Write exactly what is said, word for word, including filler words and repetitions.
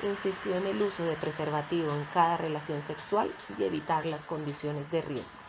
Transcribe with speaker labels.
Speaker 1: insistió en el uso de preservativo en cada relación sexual y evitar las condiciones de riesgo.